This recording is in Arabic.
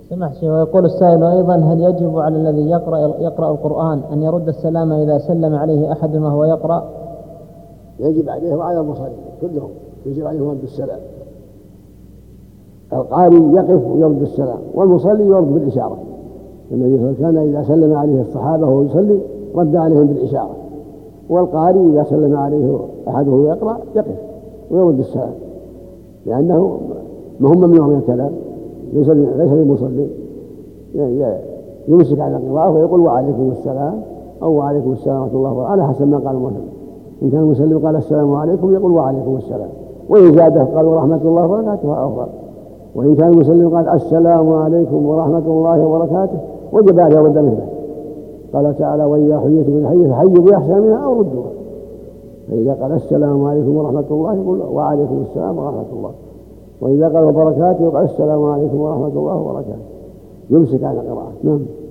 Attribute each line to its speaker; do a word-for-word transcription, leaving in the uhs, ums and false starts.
Speaker 1: سمح شيخ. ويقول السائل أيضا: هل يجب على الذي يقرأ يقرأ القرآن أن يرد السلام إذا سلم عليه أحد وهو يقرأ؟
Speaker 2: يجب عليه وعلى المصلين كلهم يجب عليهم رد السلام. القارئ يقف ويرد السلام، والمصلي يرد بالإشارة. النبي صلى الله عليه وسلم كان إذا سلم عليه الصحابة وهو يصلي رد عليهم بالإشارة، والقارئ إذا سلم عليه أحده يقرأ يقف ويرد السلام، لأنه مهم ممنوع من الكلام. ليس للمصلي يمسك على القراءة ويقول وعليكم السلام أو وعليكم السلام ورحمة الله وبركاته، على حسب ما قال المسلم. إن كان المسلم قال السلام عليكم يقول وعليكم السلام، وإن زاده قال ورحمة الله وبركاته أفضل. وإن كان المسلم قال السلام عليكم ورحمة الله وبركاته وجب عليه رد مثله. قال تعالى: وإذا حييتم بالتحية فحيوا بأحسن منها أو ردوها. فإذا قال السلام عليكم ورحمة الله يقول وعليكم السلام ورحمة الله، وإذا قال وبركاته يقول السلام عليكم ورحمة الله وبركاته. يمسك على القراءة. نعم.